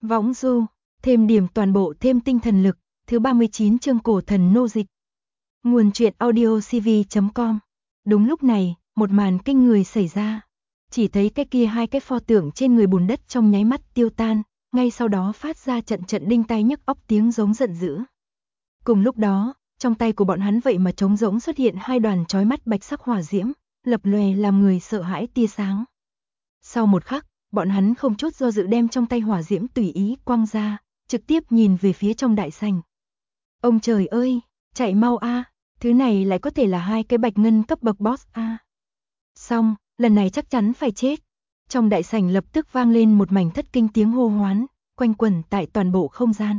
Võng du, thêm điểm toàn bộ thêm tinh thần lực, thứ 39 chương cổ thần nô dịch. Nguồn truyện audio cv.com. Đúng lúc này, một màn kinh người xảy ra. Chỉ thấy cái kia hai cái pho tượng trên người bùn đất trong nháy mắt tiêu tan, ngay sau đó phát ra trận trận đinh tai nhức óc tiếng giống giận dữ. Cùng lúc đó, trong tay của bọn hắn vậy mà trống rỗng xuất hiện hai đoàn chói mắt bạch sắc hỏa diễm, lập lòe làm người sợ hãi tia sáng. Sau một khắc, bọn hắn không chút do dự đem trong tay hỏa diễm tùy ý quăng ra, trực tiếp nhìn về phía trong đại sảnh. Ông trời ơi, chạy mau a, thứ này lại có thể là hai cái bạch ngân cấp bậc boss a. Xong, lần này chắc chắn phải chết. Trong đại sảnh lập tức vang lên một mảnh thất kinh tiếng hô hoán, quanh quẩn tại toàn bộ không gian.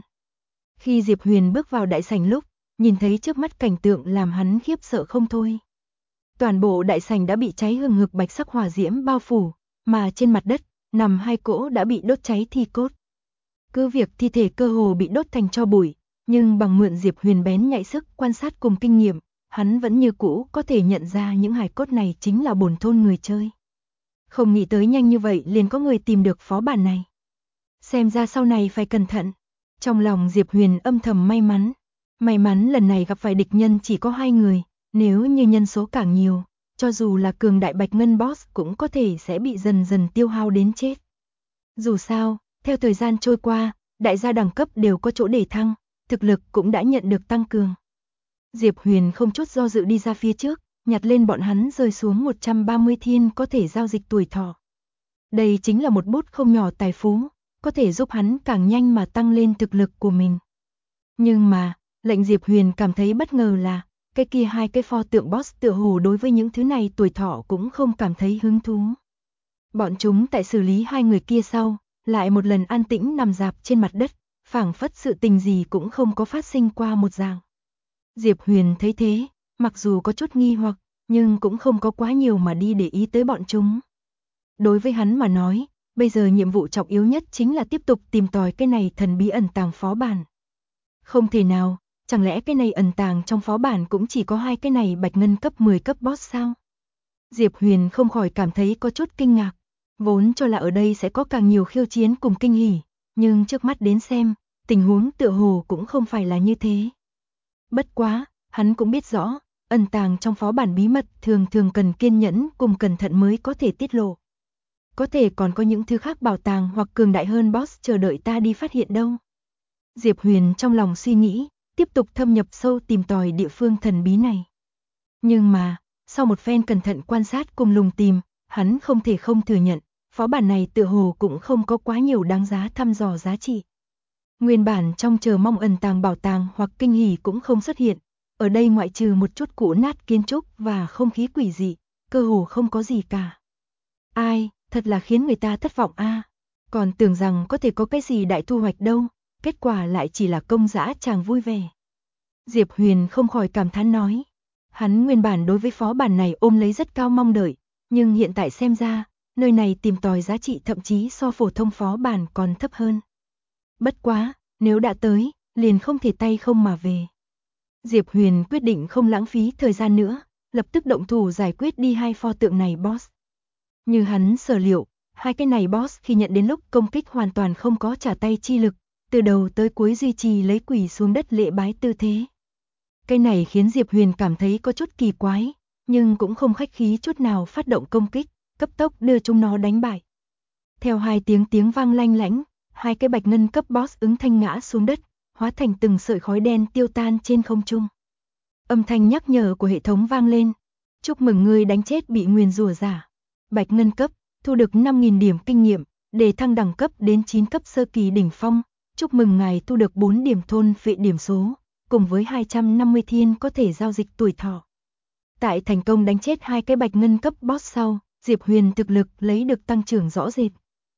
Khi Diệp Huyền bước vào đại sảnh lúc, nhìn thấy trước mắt cảnh tượng làm hắn khiếp sợ không thôi. Toàn bộ đại sảnh đã bị cháy hừng hực bạch sắc hỏa diễm bao phủ, mà trên mặt đất nằm hai cỗ đã bị đốt cháy thi cốt. Cứ việc thi thể cơ hồ bị đốt thành tro bụi, nhưng bằng mượn Diệp Huyền bén nhạy sức quan sát cùng kinh nghiệm, hắn vẫn như cũ có thể nhận ra những hài cốt này chính là bổn thôn người chơi. Không nghĩ tới nhanh như vậy liền có người tìm được phó bản này. Xem ra sau này phải cẩn thận. Trong lòng Diệp Huyền âm thầm may mắn. May mắn lần này gặp phải địch nhân chỉ có 2 người, nếu như nhân số càng nhiều, cho dù là cường đại bạch ngân boss cũng có thể sẽ bị dần dần tiêu hao đến chết. Dù sao, theo thời gian trôi qua, đại gia đẳng cấp đều có chỗ để thăng, thực lực cũng đã nhận được tăng cường. Diệp Huyền không chút do dự đi ra phía trước, nhặt lên bọn hắn rơi xuống 130 thiên có thể giao dịch tuổi thọ. Đây chính là một bút không nhỏ tài phú, có thể giúp hắn càng nhanh mà tăng lên thực lực của mình. Nhưng mà, lệnh Diệp Huyền cảm thấy bất ngờ là, cái kia hai cái pho tượng boss tựa hồ đối với những thứ này tuổi thọ cũng không cảm thấy hứng thú. Bọn chúng tại xử lý hai người kia sau, lại một lần an tĩnh nằm rạp trên mặt đất, phảng phất sự tình gì cũng không có phát sinh qua một dạng. Diệp Huyền thấy thế, mặc dù có chút nghi hoặc, nhưng cũng không có quá nhiều mà đi để ý tới bọn chúng. Đối với hắn mà nói, bây giờ nhiệm vụ trọng yếu nhất chính là tiếp tục tìm tòi cái này thần bí ẩn tàng phó bản. Không thể nào, chẳng lẽ cái này ẩn tàng trong phó bản cũng chỉ có hai cái này bạch ngân cấp 10 cấp boss sao? Diệp Huyền không khỏi cảm thấy có chút kinh ngạc, vốn cho là ở đây sẽ có càng nhiều khiêu chiến cùng kinh hỉ, nhưng trước mắt đến xem, tình huống tựa hồ cũng không phải là như thế. Bất quá, hắn cũng biết rõ, ẩn tàng trong phó bản bí mật thường thường cần kiên nhẫn cùng cẩn thận mới có thể tiết lộ. Có thể còn có những thứ khác bảo tàng hoặc cường đại hơn boss chờ đợi ta đi phát hiện đâu. Diệp Huyền trong lòng suy nghĩ, tiếp tục thâm nhập sâu tìm tòi địa phương thần bí này. Nhưng mà, sau một phen cẩn thận quan sát cùng lùng tìm, hắn không thể không thừa nhận, phó bản này tựa hồ cũng không có quá nhiều đáng giá thăm dò giá trị. Nguyên bản trong chờ mong ẩn tàng bảo tàng hoặc kinh hỉ cũng không xuất hiện, ở đây ngoại trừ một chút cũ nát kiến trúc và không khí quỷ dị, cơ hồ không có gì cả. Ai, thật là khiến người ta thất vọng a. Còn tưởng rằng có thể có cái gì đại thu hoạch đâu, kết quả lại chỉ là công dã chàng vui vẻ. Diệp Huyền không khỏi cảm thán nói. Hắn nguyên bản đối với phó bản này ôm lấy rất cao mong đợi, nhưng hiện tại xem ra, nơi này tìm tòi giá trị thậm chí so phổ thông phó bản còn thấp hơn. Bất quá, nếu đã tới, liền không thể tay không mà về. Diệp Huyền quyết định không lãng phí thời gian nữa, lập tức động thủ giải quyết đi hai pho tượng này boss. Như hắn sở liệu, hai cái này boss khi nhận đến lúc công kích hoàn toàn không có trả tay chi lực, từ đầu tới cuối duy trì lấy quỳ xuống đất lễ bái tư thế. Cái này khiến Diệp Huyền cảm thấy có chút kỳ quái, nhưng cũng không khách khí chút nào phát động công kích, cấp tốc đưa chúng nó đánh bại. Theo hai tiếng vang lanh lảnh, hai cái bạch ngân cấp boss ứng thanh ngã xuống đất, hóa thành từng sợi khói đen tiêu tan trên không trung. Âm thanh nhắc nhở của hệ thống vang lên. Chúc mừng ngươi đánh chết bị nguyền rủa giả. Bạch ngân cấp, thu được 5.000 điểm kinh nghiệm, để thăng đẳng cấp đến 9 cấp sơ kỳ đỉnh phong. Chúc mừng ngài thu được 4 điểm thôn phệ điểm số, cùng với 250 thiên có thể giao dịch tuổi thọ. Tại thành công đánh chết hai cái bạch ngân cấp boss sau, Diệp Huyền thực lực lấy được tăng trưởng rõ rệt.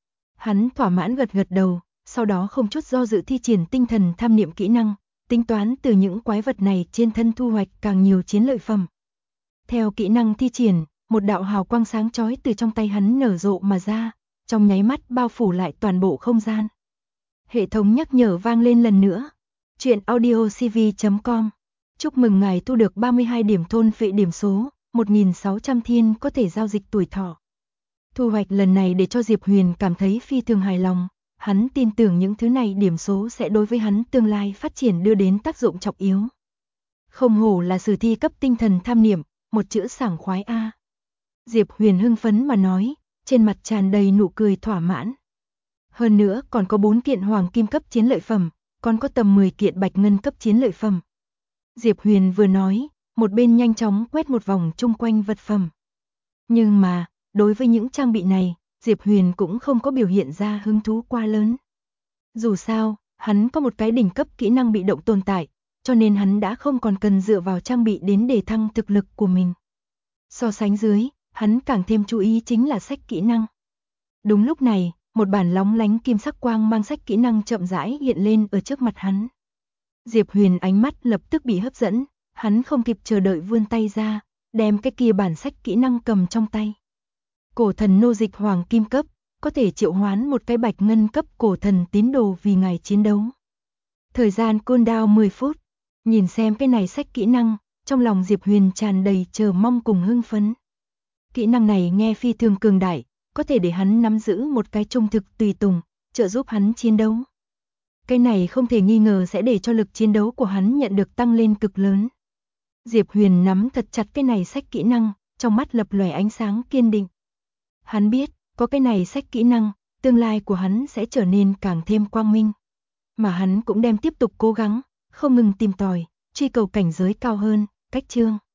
Hắn thỏa mãn gật gật đầu, sau đó không chút do dự thi triển tinh thần tham niệm kỹ năng, tính toán từ những quái vật này trên thân thu hoạch càng nhiều chiến lợi phẩm. Theo kỹ năng thi triển, một đạo hào quang sáng chói từ trong tay hắn nở rộ mà ra, trong nháy mắt bao phủ lại toàn bộ không gian. Hệ thống nhắc nhở vang lên lần nữa. Truyện audio cv.com. Chúc mừng ngài thu được 32 điểm thôn phệ điểm số, 1.600 thiên có thể giao dịch tuổi thọ. Thu hoạch lần này để cho Diệp Huyền cảm thấy phi thường hài lòng, Hắn tin tưởng những thứ này điểm số sẽ đối với hắn tương lai phát triển đưa đến tác dụng trọng yếu. Không hổ là sử thi cấp tinh thần tham niệm, một chữ sảng khoái a. Diệp Huyền hưng phấn mà nói, trên mặt tràn đầy nụ cười thỏa mãn. Hơn nữa còn có 4 kiện hoàng kim cấp chiến lợi phẩm, còn có tầm 10 kiện bạch ngân cấp chiến lợi phẩm. Diệp Huyền vừa nói, một bên nhanh chóng quét một vòng chung quanh vật phẩm. Nhưng mà, đối với những trang bị này, Diệp Huyền cũng không có biểu hiện ra hứng thú quá lớn. Dù sao, hắn có một cái đỉnh cấp kỹ năng bị động tồn tại, cho nên hắn đã không còn cần dựa vào trang bị đến để thăng thực lực của mình. So sánh dưới, hắn càng thêm chú ý chính là sách kỹ năng. Đúng lúc này, một bản lóng lánh kim sắc quang mang sách kỹ năng chậm rãi hiện lên ở trước mặt hắn. Diệp Huyền ánh mắt lập tức bị hấp dẫn, hắn không kịp chờ đợi vươn tay ra, đem cái kia bản sách kỹ năng cầm trong tay. Cổ thần nô dịch hoàng kim cấp, có thể triệu hoán một cái bạch ngân cấp cổ thần tín đồ vì ngài chiến đấu. Thời gian cooldown 10 phút, nhìn xem cái này sách kỹ năng, trong lòng Diệp Huyền tràn đầy chờ mong cùng hưng phấn. Kỹ năng này nghe phi thường cường đại, có thể để hắn nắm giữ một cái trung thực tùy tùng, trợ giúp hắn chiến đấu. Cái này không thể nghi ngờ sẽ để cho lực chiến đấu của hắn nhận được tăng lên cực lớn. Diệp Huyền nắm thật chặt cái này sách kỹ năng, trong mắt lập lòe ánh sáng kiên định. Hắn biết, có cái này sách kỹ năng, tương lai của hắn sẽ trở nên càng thêm quang minh. Mà hắn cũng đem tiếp tục cố gắng, không ngừng tìm tòi, truy cầu cảnh giới cao hơn, cách chương.